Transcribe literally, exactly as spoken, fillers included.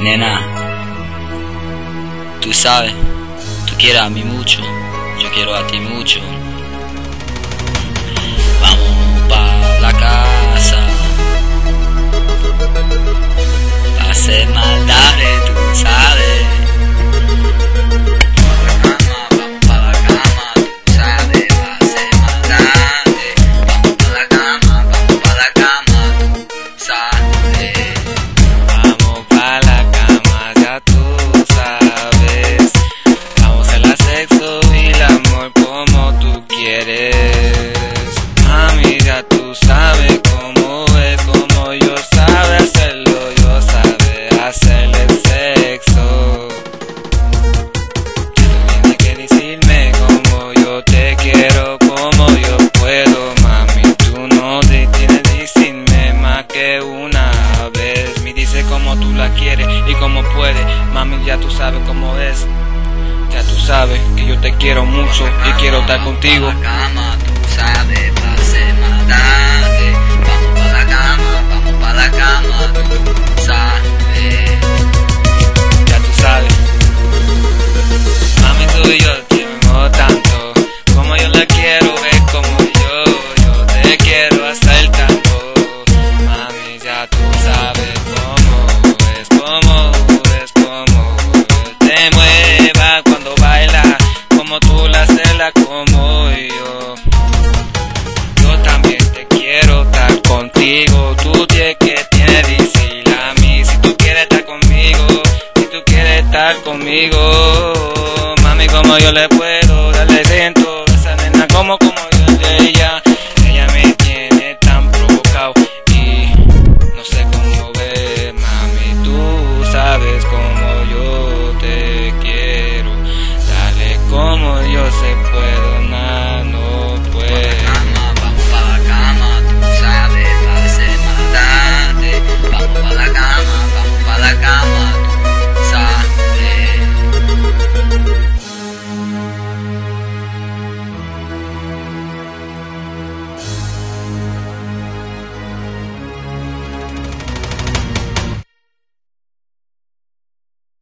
Nena, tú sabes, tú quieres a mí mucho, yo quiero a ti mucho. Vamos pa' la casa, pa' hacer maldades, tú sabes. Vamos pa' la cama, tú sabes, pa' hacer maldades. Vamos pa' la cama, vamos pa' la cama, tú sabes. Vamos pa' la cama, ya tú sabes. Vamos a hacer sexo y el amor como tú quieres. Mami, ya tú sabes cómo es, como yo sabe hacerlo, yo sabe hacer el sexo. Tú tienes que decirme cómo yo te quiero, cómo yo puedo, mami. Tú no te tienes que decirme más que una vez. Me dice cómo tú la quieres y cómo puedes, mami, ya tú sabes cómo es. Ya tú sabes que yo te quiero mucho y quiero estar contigo. Vamos pa' la cama, tú sabes, pa' hacer maldades. Vamos pa' la cama, vamos pa' la cama, tú sabes. Ya tú sabes. Mami, tú y yo tenemos tanto. Como yo la quiero, es como yo, yo te quiero hacer tanto. Mami, ya tú sabes cómo es, cómo es, cómo es. Te mueva cuando baila, como tú la haces, como yo. Yo también te quiero estar contigo. Tú tienes que tienes decir a mí si tú quieres estar conmigo, si tú quieres estar conmigo. Mami, como yo le puedo darle dentro a esa nena como como yo.